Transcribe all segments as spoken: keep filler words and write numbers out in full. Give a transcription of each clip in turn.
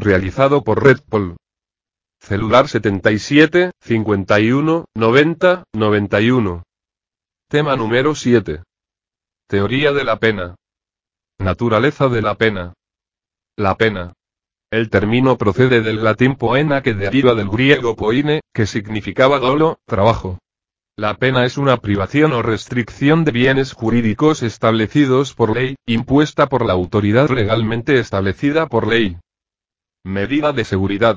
realizado por Redpol. Celular setenta y siete, cincuenta y uno, noventa, noventa y uno. Tema número siete. Teoría de la pena. Naturaleza de la pena. La pena. El término procede del latín poena, que deriva del griego poine, que significaba dolo, trabajo. La pena es una privación o restricción de bienes jurídicos establecidos por ley, impuesta por la autoridad legalmente establecida por ley. Medida de seguridad.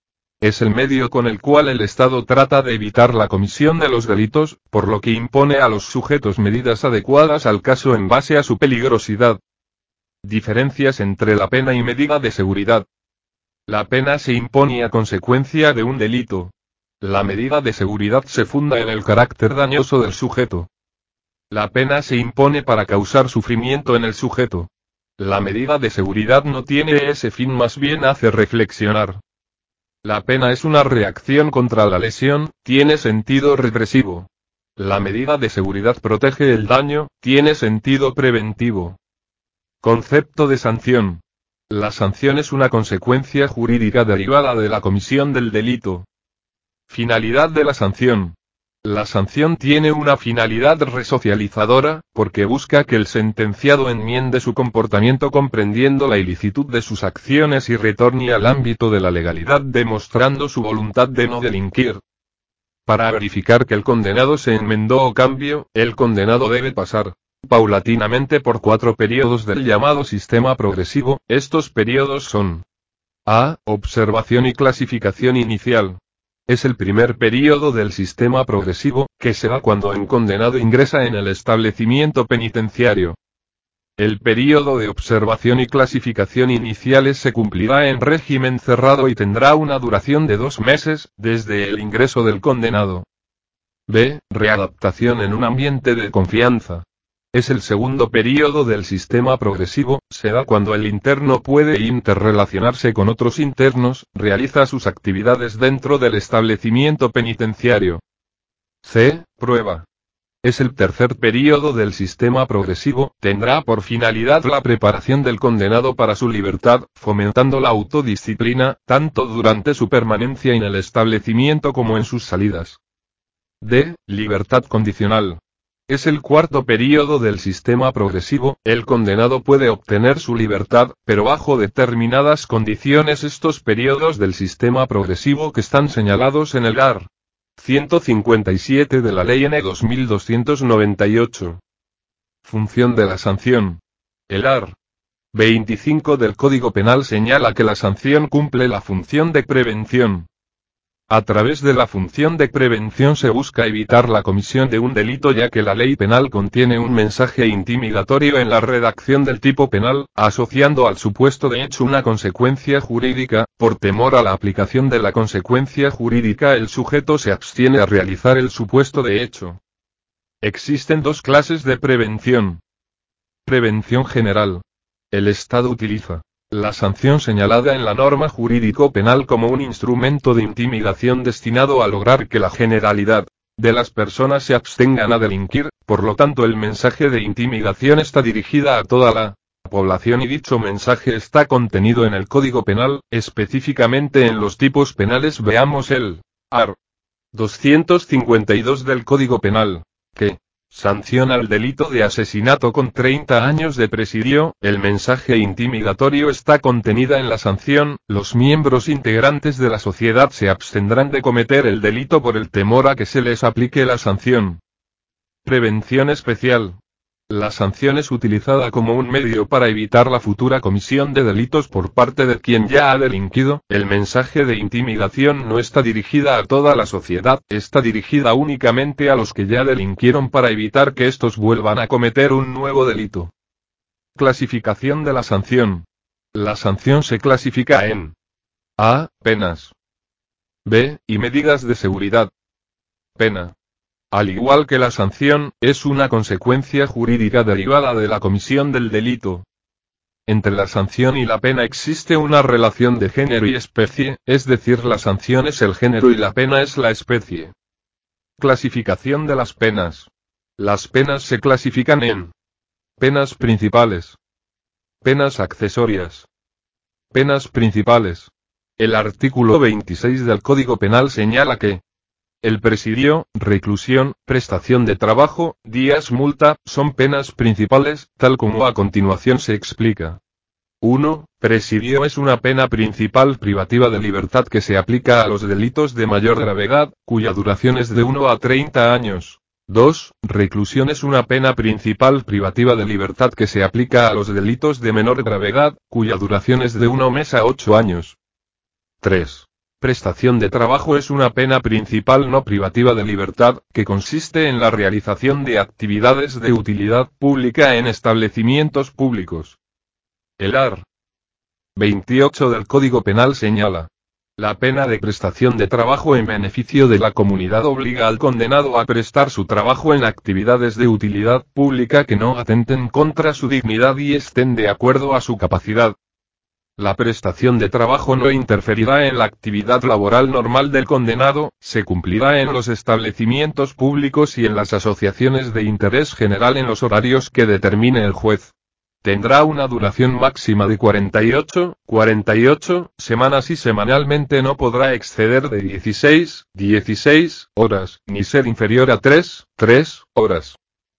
Es el medio con el cual el Estado trata de evitar la comisión de los delitos, por lo que impone a los sujetos medidas adecuadas al caso en base a su peligrosidad. Diferencias entre la pena y medida de seguridad. La pena se impone a consecuencia de un delito. La medida de seguridad se funda en el carácter dañoso del sujeto. La pena se impone para causar sufrimiento en el sujeto. La medida de seguridad no tiene ese fin, más bien hace reflexionar. La pena es una reacción contra la lesión, tiene sentido represivo. La medida de seguridad protege el daño, tiene sentido preventivo. Concepto de sanción. La sanción es una consecuencia jurídica derivada de la comisión del delito. Finalidad de la sanción. La sanción tiene una finalidad resocializadora, porque busca que el sentenciado enmiende su comportamiento comprendiendo la ilicitud de sus acciones y retorne al ámbito de la legalidad demostrando su voluntad de no delinquir. Para verificar que el condenado se enmendó o cambio, el condenado debe pasar paulatinamente por cuatro periodos del llamado sistema progresivo. Estos periodos son: A. Observación y clasificación inicial. Es el primer período del sistema progresivo, que se da cuando un condenado ingresa en el establecimiento penitenciario. El período de observación y clasificación iniciales se cumplirá en régimen cerrado y tendrá una duración de dos meses, desde el ingreso del condenado. B. Readaptación en un ambiente de confianza. Es el segundo período del sistema progresivo, se da cuando el interno puede interrelacionarse con otros internos, realiza sus actividades dentro del establecimiento penitenciario. C. Prueba. Es el tercer período del sistema progresivo, tendrá por finalidad la preparación del condenado para su libertad, fomentando la autodisciplina, tanto durante su permanencia en el establecimiento como en sus salidas. D. Libertad condicional. Es el cuarto período del sistema progresivo, el condenado puede obtener su libertad, pero bajo determinadas condiciones. Estos períodos del sistema progresivo que están señalados en el art. ciento cincuenta y siete de la Ley N dos mil doscientos noventa y ocho. Función de la sanción. El art. veinticinco del Código Penal señala que la sanción cumple la función de prevención. A través de la función de prevención se busca evitar la comisión de un delito, ya que la ley penal contiene un mensaje intimidatorio en la redacción del tipo penal, asociando al supuesto de hecho una consecuencia jurídica. Por temor a la aplicación de la consecuencia jurídica, el sujeto se abstiene a realizar el supuesto de hecho. Existen dos clases de prevención. Prevención general. El Estado utiliza la sanción señalada en la norma jurídico-penal como un instrumento de intimidación destinado a lograr que la generalidad de las personas se abstengan a delinquir, por lo tanto el mensaje de intimidación está dirigida a toda la población y dicho mensaje está contenido en el Código Penal, específicamente en los tipos penales. Veamos el art. doscientos cincuenta y dos del Código Penal, que sanciona el delito de asesinato con treinta años de presidio. El mensaje intimidatorio está contenida en la sanción. Los miembros integrantes de la sociedad se abstendrán de cometer el delito por el temor a que se les aplique la sanción. Prevención especial. La sanción es utilizada como un medio para evitar la futura comisión de delitos por parte de quien ya ha delinquido. El mensaje de intimidación no está dirigida a toda la sociedad, está dirigida únicamente a los que ya delinquieron para evitar que estos vuelvan a cometer un nuevo delito. Clasificación de la sanción. La sanción se clasifica en A. Penas. B. Y medidas de seguridad. Pena. Al igual que la sanción, es una consecuencia jurídica derivada de la comisión del delito. Entre la sanción y la pena existe una relación de género y especie, es decir, la sanción es el género y la pena es la especie. Clasificación de las penas. Las penas se clasifican en penas principales, penas accesorias, Penas principales. El artículo veintiséis del Código Penal señala que el presidio, reclusión, prestación de trabajo, días multa, son penas principales, tal como a continuación se explica. uno. Presidio es una pena principal privativa de libertad que se aplica a los delitos de mayor gravedad, cuya duración es de uno a treinta años. dos. Reclusión es una pena principal privativa de libertad que se aplica a los delitos de menor gravedad, cuya duración es de un mes a ocho años. tres. Prestación de trabajo es una pena principal no privativa de libertad, que consiste en la realización de actividades de utilidad pública en establecimientos públicos. El art. veintiocho del Código Penal señala: la pena de prestación de trabajo en beneficio de la comunidad obliga al condenado a prestar su trabajo en actividades de utilidad pública que no atenten contra su dignidad y estén de acuerdo a su capacidad. La prestación de trabajo no interferirá en la actividad laboral normal del condenado, se cumplirá en los establecimientos públicos y en las asociaciones de interés general en los horarios que determine el juez. Tendrá una duración máxima de cuarenta y ocho, cuarenta y ocho semanas y semanalmente no podrá exceder de dieciséis, dieciséis horas, ni ser inferior a tres, tres horas.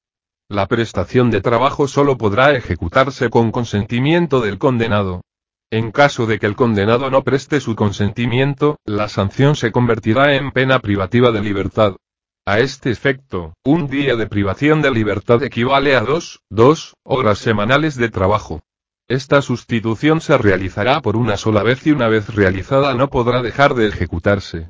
La prestación de trabajo solo podrá ejecutarse con consentimiento del condenado. En caso de que el condenado no preste su consentimiento, la sanción se convertirá en pena privativa de libertad. A este efecto, un día de privación de libertad equivale a dos, dos horas semanales de trabajo. Esta sustitución se realizará por una sola vez y una vez realizada no podrá dejar de ejecutarse.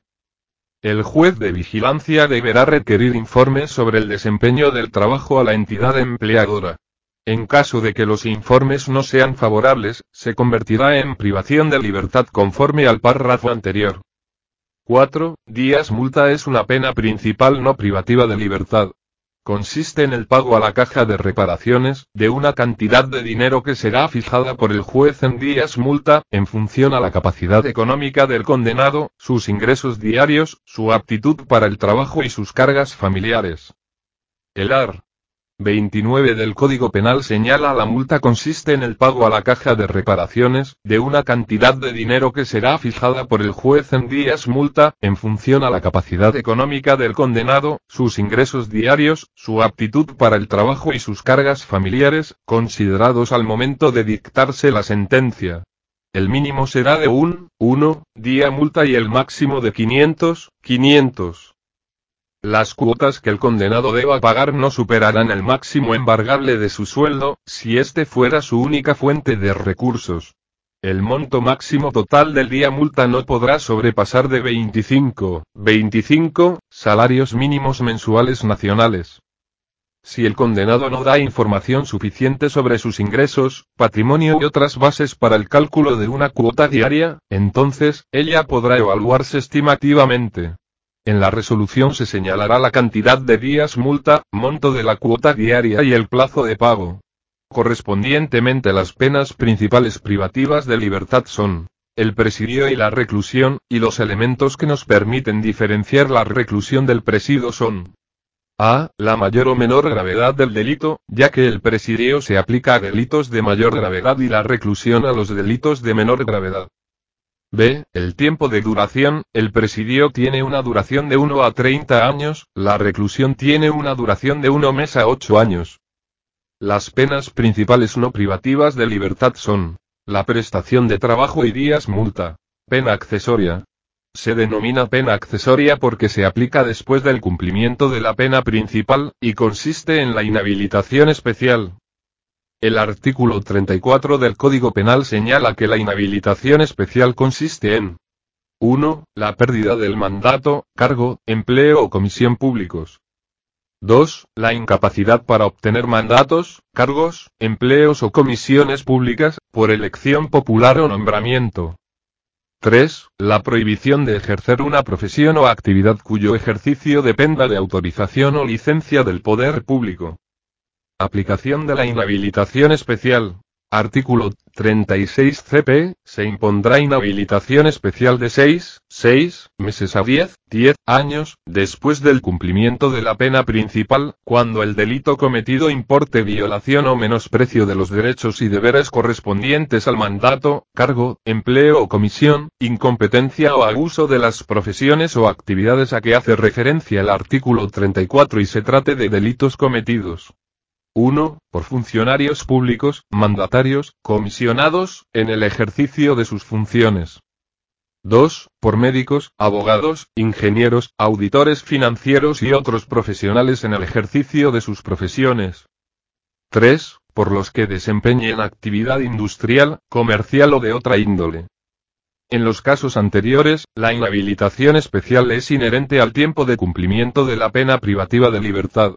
El juez de vigilancia deberá requerir informes sobre el desempeño del trabajo a la entidad empleadora. En caso de que los informes no sean favorables, se convertirá en privación de libertad conforme al párrafo anterior. cuatro. Días multa es una pena principal no privativa de libertad. Consiste en el pago a la caja de reparaciones, de una cantidad de dinero que será fijada por el juez en días multa, en función a la capacidad económica del condenado, sus ingresos diarios, su aptitud para el trabajo y sus cargas familiares. El art. veintinueve del Código Penal señala: la multa consiste en el pago a la caja de reparaciones, de una cantidad de dinero que será fijada por el juez en días multa, en función a la capacidad económica del condenado, sus ingresos diarios, su aptitud para el trabajo y sus cargas familiares, considerados al momento de dictarse la sentencia. El mínimo será de un, uno, día multa y el máximo de quinientos, quinientos. Las cuotas que el condenado deba pagar no superarán el máximo embargable de su sueldo, si este fuera su única fuente de recursos. El monto máximo total del día multa no podrá sobrepasar de veinticinco, veinticinco, salarios mínimos mensuales nacionales. Si el condenado no da información suficiente sobre sus ingresos, patrimonio y otras bases para el cálculo de una cuota diaria, entonces, ella podrá evaluarse estimativamente. En la resolución se señalará la cantidad de días multa, monto de la cuota diaria y el plazo de pago. Correspondientemente, las penas principales privativas de libertad son el presidio y la reclusión, y los elementos que nos permiten diferenciar la reclusión del presidio son: a. La mayor o menor gravedad del delito, ya que el presidio se aplica a delitos de mayor gravedad y la reclusión a los delitos de menor gravedad. B. El tiempo de duración, el presidio tiene una duración de uno a treinta años, la reclusión tiene una duración de un mes a ocho años. Las penas principales no privativas de libertad son la prestación de trabajo y días multa. Pena accesoria. Se denomina pena accesoria porque se aplica después del cumplimiento de la pena principal, y consiste en la inhabilitación especial. El artículo treinta y cuatro del Código Penal señala que la inhabilitación especial consiste en: uno. La pérdida del mandato, cargo, empleo o comisión públicos. dos. La incapacidad para obtener mandatos, cargos, empleos o comisiones públicas, por elección popular o nombramiento. tres. La prohibición de ejercer una profesión o actividad cuyo ejercicio dependa de autorización o licencia del poder público. Aplicación de la inhabilitación especial. Artículo treinta y seis C P. Se impondrá inhabilitación especial de seis, seis meses a diez, diez años, después del cumplimiento de la pena principal, cuando el delito cometido importe violación o menosprecio de los derechos y deberes correspondientes al mandato, cargo, empleo o comisión, incompetencia o abuso de las profesiones o actividades a que hace referencia el artículo treinta y cuatro y se trate de delitos cometidos. uno. Por funcionarios públicos, mandatarios, comisionados, en el ejercicio de sus funciones. dos. Por médicos, abogados, ingenieros, auditores financieros y otros profesionales en el ejercicio de sus profesiones. tres. Por los que desempeñen actividad industrial, comercial o de otra índole. En los casos anteriores, la inhabilitación especial es inherente al tiempo de cumplimiento de la pena privativa de libertad.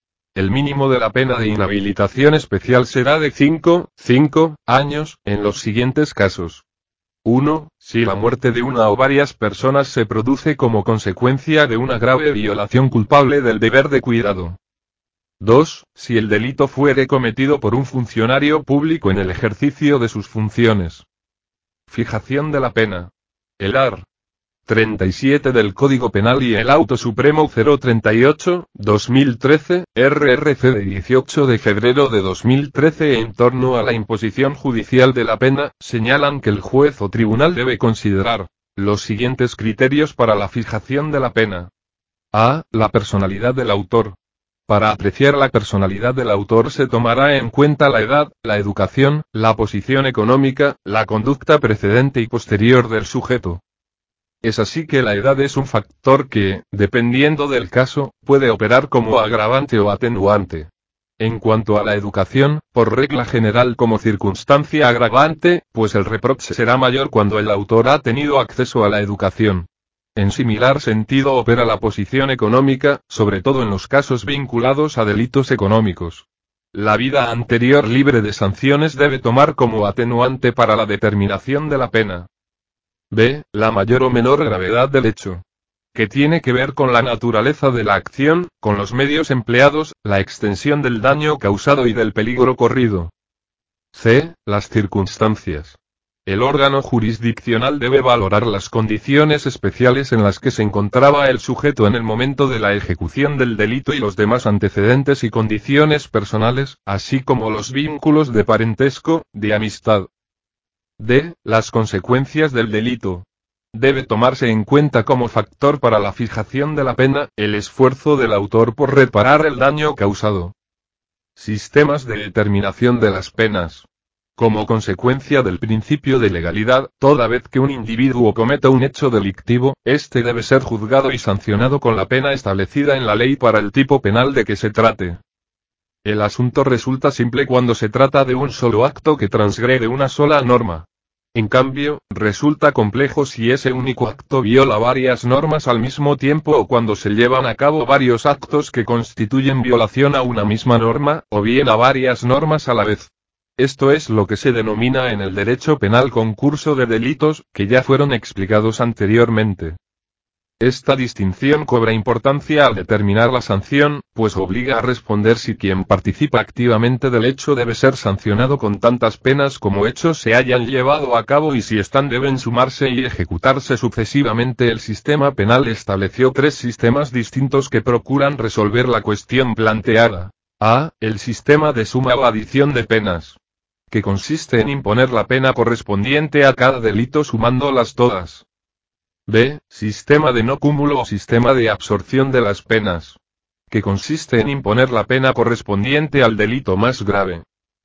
El mínimo de la pena de inhabilitación especial será de cinco, cinco años, en los siguientes casos. uno. Si la muerte de una o varias personas se produce como consecuencia de una grave violación culpable del deber de cuidado. dos. Si el delito fuere cometido por un funcionario público en el ejercicio de sus funciones. Fijación de la pena. El art. treinta y siete del Código Penal y el Auto Supremo cero treinta y ocho, dos mil trece, R R C de dieciocho de febrero de dos mil trece en torno a la imposición judicial de la pena, señalan que el juez o tribunal debe considerar los siguientes criterios para la fijación de la pena. A. La personalidad del autor. Para apreciar la personalidad del autor se tomará en cuenta la edad, la educación, la posición económica, la conducta precedente y posterior del sujeto. Es así que la edad es un factor que, dependiendo del caso, puede operar como agravante o atenuante. En cuanto a la educación, por regla general como circunstancia agravante, pues el reproche será mayor cuando el autor ha tenido acceso a la educación. En similar sentido opera la posición económica, sobre todo en los casos vinculados a delitos económicos. La vida anterior libre de sanciones debe tomar como atenuante para la determinación de la pena. B. La mayor o menor gravedad del hecho. Que tiene que ver con la naturaleza de la acción, con los medios empleados, la extensión del daño causado y del peligro corrido. C. Las circunstancias. El órgano jurisdiccional debe valorar las condiciones especiales en las que se encontraba el sujeto en el momento de la ejecución del delito y los demás antecedentes y condiciones personales, así como los vínculos de parentesco, de amistad. D. Las consecuencias del delito. Debe tomarse en cuenta como factor para la fijación de la pena, el esfuerzo del autor por reparar el daño causado. Sistemas de determinación de las penas. Como consecuencia del principio de legalidad, toda vez que un individuo cometa un hecho delictivo, éste debe ser juzgado y sancionado con la pena establecida en la ley para el tipo penal de que se trate. El asunto resulta simple cuando se trata de un solo acto que transgrede una sola norma. En cambio, resulta complejo si ese único acto viola varias normas al mismo tiempo o cuando se llevan a cabo varios actos que constituyen violación a una misma norma, o bien a varias normas a la vez. Esto es lo que se denomina en el derecho penal concurso de delitos, que ya fueron explicados anteriormente. Esta distinción cobra importancia al determinar la sanción, pues obliga a responder si quien participa activamente del hecho debe ser sancionado con tantas penas como hechos se hayan llevado a cabo y si están deben sumarse y ejecutarse sucesivamente. El sistema penal estableció tres sistemas distintos que procuran resolver la cuestión planteada. A. El sistema de suma o adición de penas, que consiste en imponer la pena correspondiente a cada delito sumándolas todas. B. Sistema de no cúmulo o sistema de absorción de las penas, que consiste en imponer la pena correspondiente al delito más grave.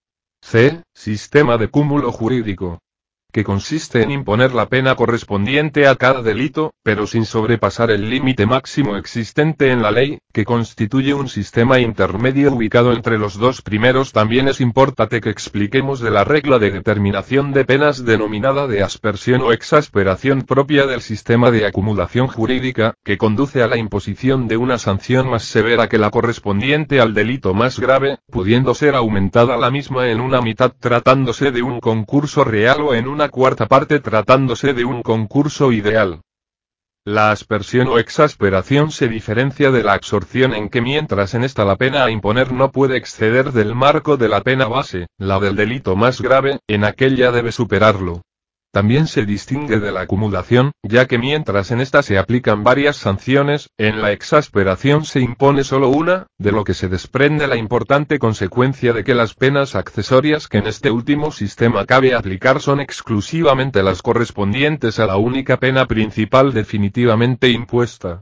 C. Sistema de cúmulo jurídico, que consiste en imponer la pena correspondiente a cada delito, pero sin sobrepasar el límite máximo existente en la ley, que constituye un sistema intermedio ubicado entre los dos primeros. También es importante que expliquemos de la regla de determinación de penas denominada de aspersión o exasperación propia del sistema de acumulación jurídica, que conduce a la imposición de una sanción más severa que la correspondiente al delito más grave, pudiendo ser aumentada la misma en una mitad tratándose de un concurso real o en una cuarta parte tratándose de un concurso ideal. La aspersión o exasperación se diferencia de la absorción en que mientras en esta la pena a imponer no puede exceder del marco de la pena base, la del delito más grave, en aquella debe superarlo. También se distingue de la acumulación, ya que mientras en esta se aplican varias sanciones, en la exasperación se impone solo una, de lo que se desprende la importante consecuencia de que las penas accesorias que en este último sistema cabe aplicar son exclusivamente las correspondientes a la única pena principal definitivamente impuesta.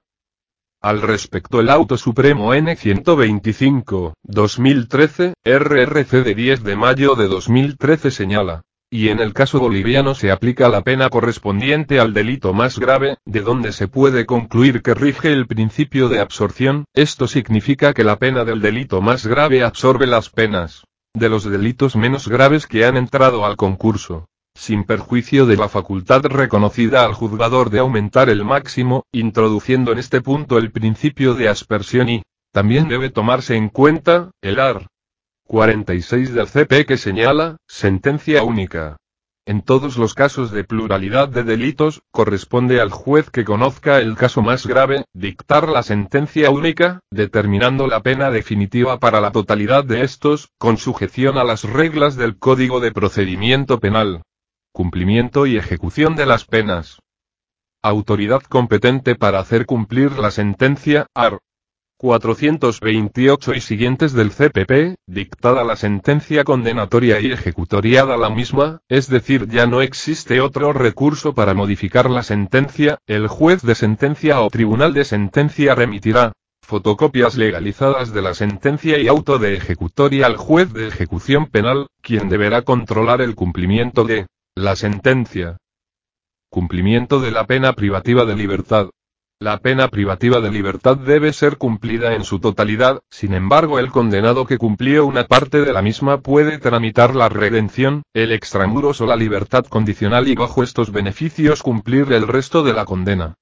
Al respecto, el Auto Supremo N ciento veinticinco, dos mil trece, R R C de diez de mayo de dos mil trece señala: y en el caso boliviano se aplica la pena correspondiente al delito más grave, de donde se puede concluir que rige el principio de absorción. Esto significa que la pena del delito más grave absorbe las penas de los delitos menos graves que han entrado al concurso, sin perjuicio de la facultad reconocida al juzgador de aumentar el máximo, introduciendo en este punto el principio de aspersión y, también debe tomarse en cuenta, el art. cuarenta y seis del C P que señala, sentencia única. En todos los casos de pluralidad de delitos, corresponde al juez que conozca el caso más grave, dictar la sentencia única, determinando la pena definitiva para la totalidad de estos, con sujeción a las reglas del Código de Procedimiento Penal. Cumplimiento y ejecución de las penas. Autoridad competente para hacer cumplir la sentencia, art. cuatrocientos veintiocho y siguientes del C P P, dictada la sentencia condenatoria y ejecutoriada la misma, es decir, ya no existe otro recurso para modificar la sentencia, el juez de sentencia o tribunal de sentencia remitirá fotocopias legalizadas de la sentencia y auto de ejecutoria al juez de ejecución penal, quien deberá controlar el cumplimiento de la sentencia. Cumplimiento de la pena privativa de libertad. La pena privativa de libertad debe ser cumplida en su totalidad, sin embargo el condenado que cumplió una parte de la misma puede tramitar la redención, el extramuros o la libertad condicional y bajo estos beneficios cumplir el resto de la condena.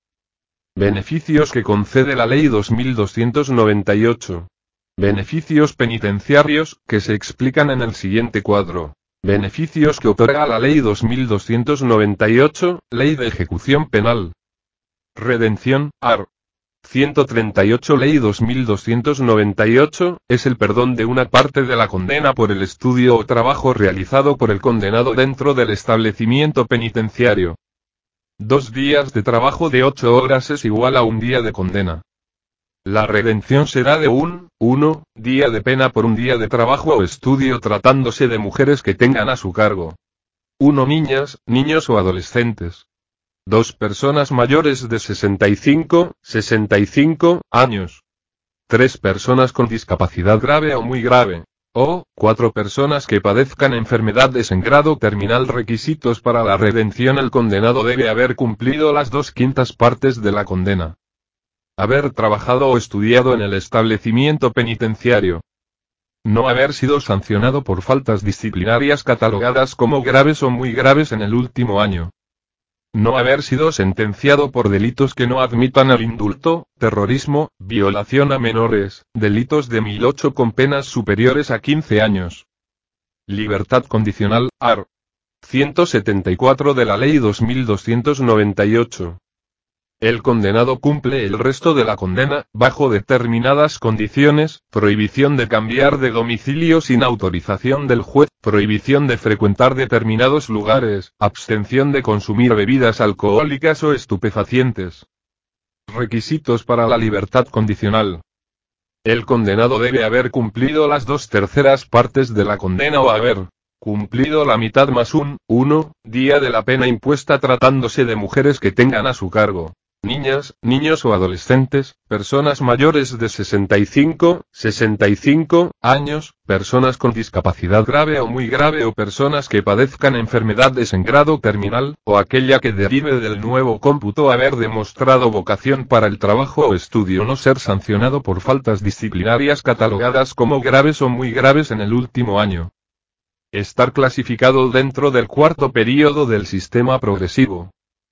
Beneficios que concede la Ley dos mil doscientos noventa y ocho. Beneficios penitenciarios, que se explican en el siguiente cuadro. Beneficios que otorga la Ley dos mil doscientos noventa y ocho, Ley de Ejecución Penal. Redención, art. ciento treinta y ocho Ley dos mil doscientos noventa y ocho, es el perdón de una parte de la condena por el estudio o trabajo realizado por el condenado dentro del establecimiento penitenciario. Dos días de trabajo de ocho horas es igual a un día de condena. La redención será de un, uno, día de pena por un día de trabajo o estudio tratándose de mujeres que tengan a su cargo. uno Niñas, niños o adolescentes. dos Personas mayores de sesenta y cinco, sesenta y cinco años. tres Personas con discapacidad grave o muy grave. O, cuatro Personas que padezcan enfermedades en grado terminal. Requisitos para la redención: el condenado debe haber cumplido las dos quintas partes de la condena. Haber trabajado o estudiado en el establecimiento penitenciario. No haber sido sancionado por faltas disciplinarias catalogadas como graves o muy graves en el último año. No haber sido sentenciado por delitos que no admitan el indulto, terrorismo, violación a menores, delitos de mil ocho con penas superiores a quince años. Libertad condicional, art. ciento setenta y cuatro de la Ley dos mil doscientos noventa y ocho. El condenado cumple el resto de la condena, bajo determinadas condiciones: prohibición de cambiar de domicilio sin autorización del juez, prohibición de frecuentar determinados lugares, abstención de consumir bebidas alcohólicas o estupefacientes. Requisitos para la libertad condicional. El condenado debe haber cumplido las dos terceras partes de la condena o haber cumplido la mitad más un, uno, día de la pena impuesta tratándose de mujeres que tengan a su cargo. Niñas, niños o adolescentes, personas mayores de sesenta y cinco, sesenta y cinco años, personas con discapacidad grave o muy grave o personas que padezcan enfermedades en grado terminal, o aquella que derive del nuevo cómputo haber demostrado vocación para el trabajo o estudio, no ser sancionado por faltas disciplinarias catalogadas como graves o muy graves en el último año. Estar clasificado dentro del cuarto período del sistema progresivo.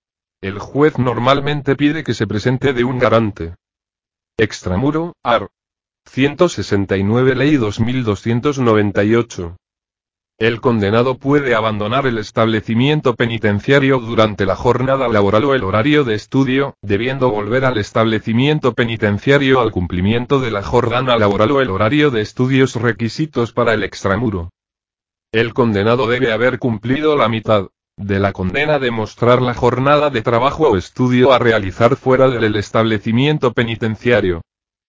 El juez normalmente pide que se presente de un garante. Extramuro, art. ciento sesenta y nueve Ley dos mil doscientos noventa y ocho. El condenado puede abandonar el establecimiento penitenciario durante la jornada laboral o el horario de estudio, debiendo volver al establecimiento penitenciario al cumplimiento de la jornada laboral o el horario de estudios requisitos para el extramuro. El condenado debe haber cumplido la mitad de la condena de mostrar la jornada de trabajo o estudio a realizar fuera del establecimiento penitenciario.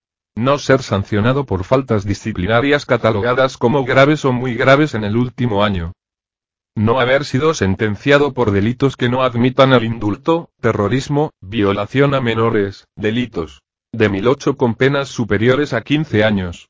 No ser sancionado por faltas disciplinarias catalogadas como graves o muy graves en el último año. No haber sido sentenciado por delitos que no admitan el indulto, terrorismo, violación a menores, delitos de mil ocho con penas superiores a quince años.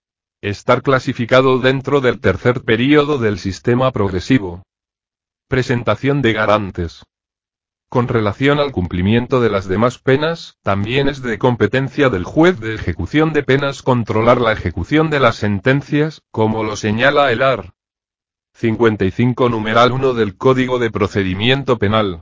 Estar clasificado dentro del tercer período del sistema progresivo. Presentación de garantes. Con relación al cumplimiento de las demás penas, también es de competencia del juez de ejecución de penas controlar la ejecución de las sentencias, como lo señala el art. cincuenta y cinco numeral uno del Código de Procedimiento Penal.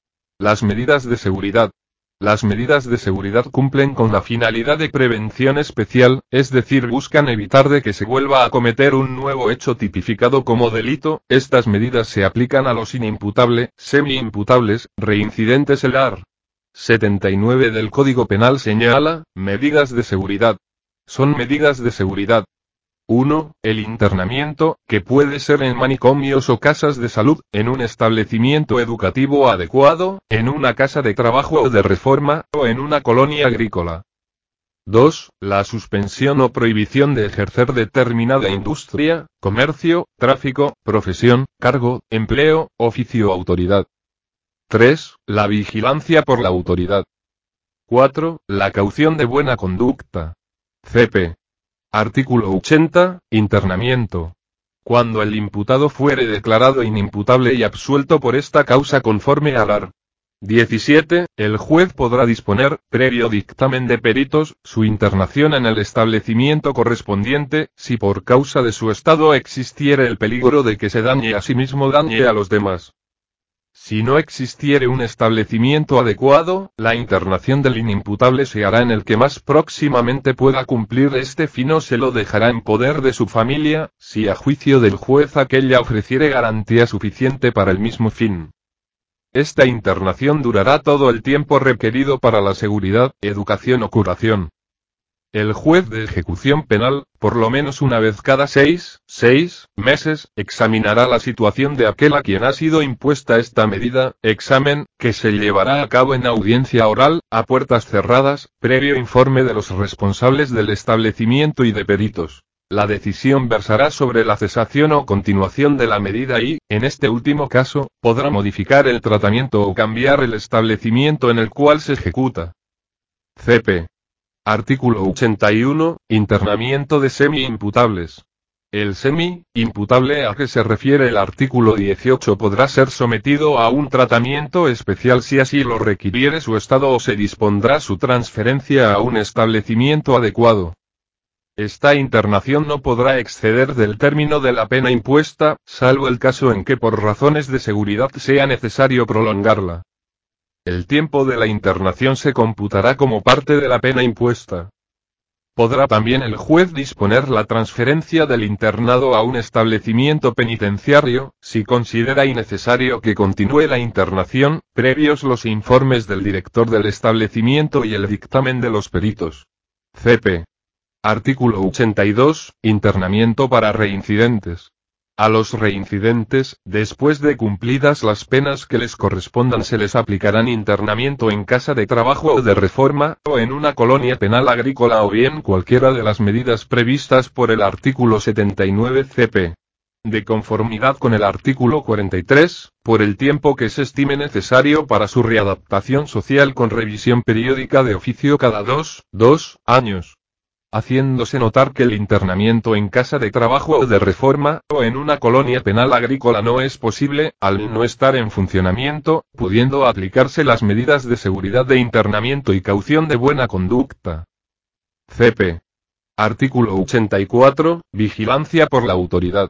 Las medidas de seguridad. Las medidas de seguridad cumplen con la finalidad de prevención especial, es decir, buscan evitar de que se vuelva a cometer un nuevo hecho tipificado como delito. Estas medidas se aplican a los inimputable, semi-imputables, reincidentes. El art. setenta y nueve del Código Penal señala, medidas de seguridad. Son medidas de seguridad. uno. El internamiento, que puede ser en manicomios o casas de salud, en un establecimiento educativo adecuado, en una casa de trabajo o de reforma, o en una colonia agrícola. dos. La suspensión o prohibición de ejercer determinada industria, comercio, tráfico, profesión, cargo, empleo, oficio o autoridad. tres. La vigilancia por la autoridad. cuatro. La caución de buena conducta. C P. Artículo ochenta. Internamiento. Cuando el imputado fuere declarado inimputable y absuelto por esta causa conforme al art. diecisiete. El juez podrá disponer, previo dictamen de peritos, su internación en el establecimiento correspondiente, si por causa de su estado existiere el peligro de que se dañe a sí mismo dañe a los demás. Si no existiere un establecimiento adecuado, la internación del inimputable se hará en el que más próximamente pueda cumplir este fin o se lo dejará en poder de su familia, si a juicio del juez aquella ofreciere garantía suficiente para el mismo fin. Esta internación durará todo el tiempo requerido para la seguridad, educación o curación. El juez de ejecución penal, por lo menos una vez cada seis, seis meses, examinará la situación de aquel a quien ha sido impuesta esta medida, examen, que se llevará a cabo en audiencia oral, a puertas cerradas, previo informe de los responsables del establecimiento y de peritos. La decisión versará sobre la cesación o continuación de la medida y, en este último caso, podrá modificar el tratamiento o cambiar el establecimiento en el cual se ejecuta. C P. Artículo ochenta y uno. Internamiento de semi-imputables. El semi-imputable a que se refiere el artículo dieciocho podrá ser sometido a un tratamiento especial si así lo requiriere su estado o se dispondrá su transferencia a un establecimiento adecuado. Esta internación no podrá exceder del término de la pena impuesta, salvo el caso en que por razones de seguridad sea necesario prolongarla. El tiempo de la internación se computará como parte de la pena impuesta. Podrá también el juez disponer la transferencia del internado a un establecimiento penitenciario, si considera innecesario que continúe la internación, previos los informes del director del establecimiento y el dictamen de los peritos. C P. Artículo ochenta y dos. Internamiento para reincidentes. A los reincidentes, después de cumplidas las penas que les correspondan, se les aplicarán internamiento en casa de trabajo o de reforma, o en una colonia penal agrícola o bien cualquiera de las medidas previstas por el artículo setenta y nueve C P. De conformidad con el artículo cuarenta y tres, por el tiempo que se estime necesario para su readaptación social con revisión periódica de oficio cada dos, dos años. Haciéndose notar que el internamiento en casa de trabajo o de reforma, o en una colonia penal agrícola no es posible, al no estar en funcionamiento, pudiendo aplicarse las medidas de seguridad de internamiento y caución de buena conducta. C P. Artículo ochenta y cuatro. Vigilancia por la autoridad.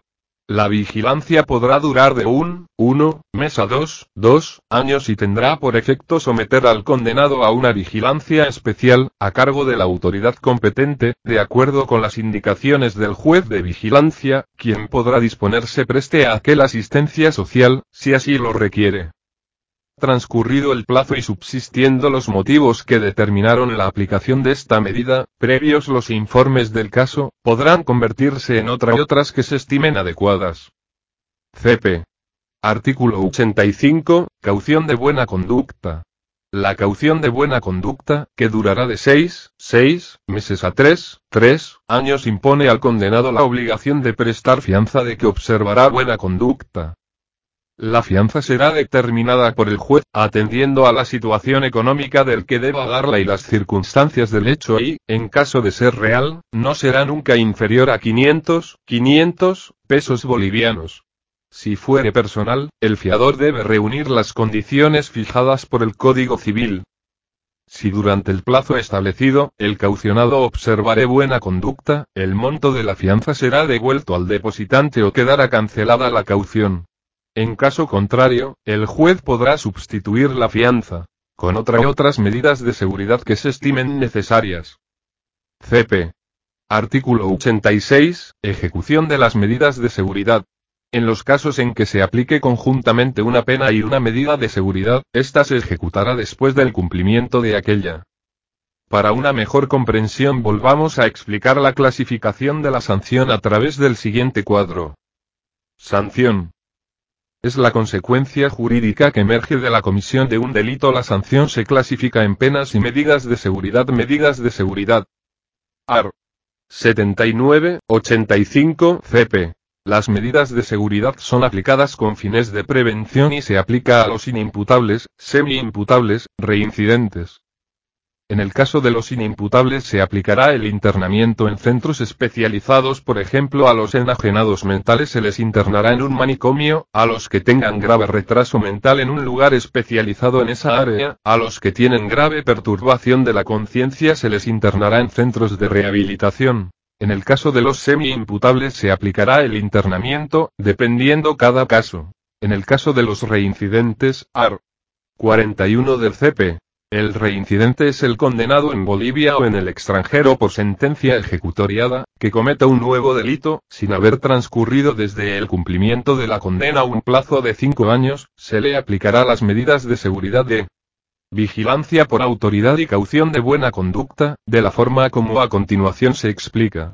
La vigilancia podrá durar de un, uno, mes a dos, dos, años y tendrá por efecto someter al condenado a una vigilancia especial, a cargo de la autoridad competente, de acuerdo con las indicaciones del juez de vigilancia, quien podrá disponerse preste a aquel asistencia social, si así lo requiere. Transcurrido el plazo y subsistiendo los motivos que determinaron la aplicación de esta medida, previos los informes del caso, podrán convertirse en otra y otras que se estimen adecuadas. C P. Artículo ochenta y cinco, Caución de buena conducta. La caución de buena conducta, que durará de seis, seis, meses a tres, tres, años impone al condenado la obligación de prestar fianza de que observará buena conducta. La fianza será determinada por el juez, atendiendo a la situación económica del que deba darla y las circunstancias del hecho y, en caso de ser real, no será nunca inferior a quinientos, quinientos, pesos bolivianos. Si fuere personal, el fiador debe reunir las condiciones fijadas por el Código Civil. Si durante el plazo establecido, el caucionado observare buena conducta, el monto de la fianza será devuelto al depositante o quedará cancelada la caución. En caso contrario, el juez podrá sustituir la fianza con otra y otras medidas de seguridad que se estimen necesarias. C P. Artículo ochenta y seis. Ejecución de las medidas de seguridad. En los casos en que se aplique conjuntamente una pena y una medida de seguridad, ésta se ejecutará después del cumplimiento de aquella. Para una mejor comprensión volvamos a explicar la clasificación de la sanción a través del siguiente cuadro. Sanción. Es la consecuencia jurídica que emerge de la comisión de un delito. La sanción se clasifica en penas y medidas de seguridad. Medidas de seguridad. Art. setenta y nueve, ochenta y cinco, C P. Las medidas de seguridad son aplicadas con fines de prevención y se aplica a los inimputables, semi-imputables, reincidentes. En el caso de los inimputables se aplicará el internamiento en centros especializados, por ejemplo a los enajenados mentales se les internará en un manicomio, a los que tengan grave retraso mental en un lugar especializado en esa área, a los que tienen grave perturbación de la conciencia se les internará en centros de rehabilitación. En el caso de los semi-imputables se aplicará el internamiento, dependiendo cada caso. En el caso de los reincidentes, art. cuarenta y uno del C P. El reincidente es el condenado en Bolivia o en el extranjero por sentencia ejecutoriada, que cometa un nuevo delito, sin haber transcurrido desde el cumplimiento de la condena un plazo de cinco años, se le aplicará las medidas de seguridad de vigilancia por autoridad y caución de buena conducta, de la forma como a continuación se explica.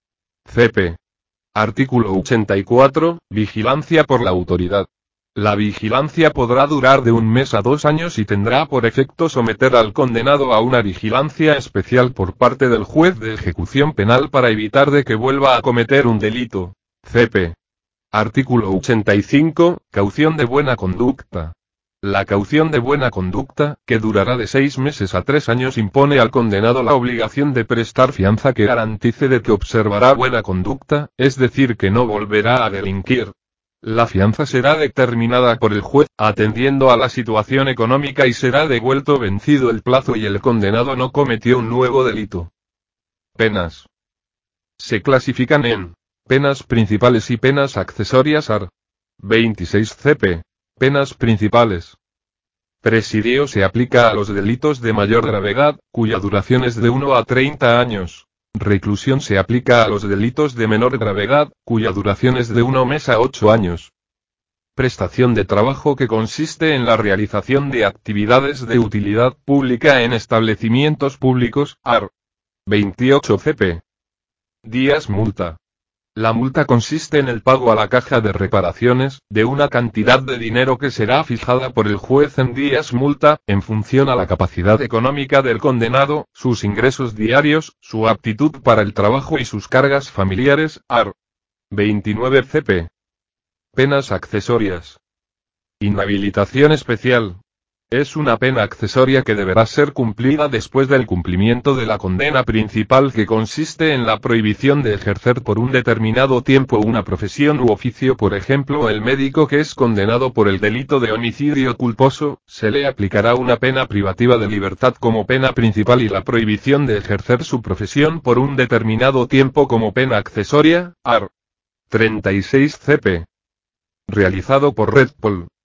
C P. Artículo ochenta y cuatro, Vigilancia por la autoridad. La vigilancia podrá durar de un mes a dos años y tendrá por efecto someter al condenado a una vigilancia especial por parte del juez de ejecución penal para evitar de que vuelva a cometer un delito. C P. Artículo ochenta y cinco, Caución de buena conducta. La caución de buena conducta, que durará de seis meses a tres años, impone al condenado la obligación de prestar fianza que garantice de que observará buena conducta, es decir, que no volverá a delinquir. La fianza será determinada por el juez, atendiendo a la situación económica y será devuelto vencido el plazo y el condenado no cometió un nuevo delito. Penas. Se clasifican en penas principales y penas accesorias. Art. veintiséis C P. Penas principales. Presidio se aplica a los delitos de mayor gravedad, cuya duración es de uno a treinta años. Reclusión se aplica a los delitos de menor gravedad, cuya duración es de un mes a ocho años. Prestación de trabajo que consiste en la realización de actividades de utilidad pública en establecimientos públicos. Art. veintiocho C P. Días multa. La multa consiste en el pago a la caja de reparaciones, de una cantidad de dinero que será fijada por el juez en días multa, en función a la capacidad económica del condenado, sus ingresos diarios, su aptitud para el trabajo y sus cargas familiares. Art. veintinueve C P. Penas accesorias. Inhabilitación especial. Es una pena accesoria que deberá ser cumplida después del cumplimiento de la condena principal, que consiste en la prohibición de ejercer por un determinado tiempo una profesión u oficio. Por ejemplo, el médico que es condenado por el delito de homicidio culposo, se le aplicará una pena privativa de libertad como pena principal y la prohibición de ejercer su profesión por un determinado tiempo como pena accesoria. Art. treinta y seis C P. Realizado por Redpol.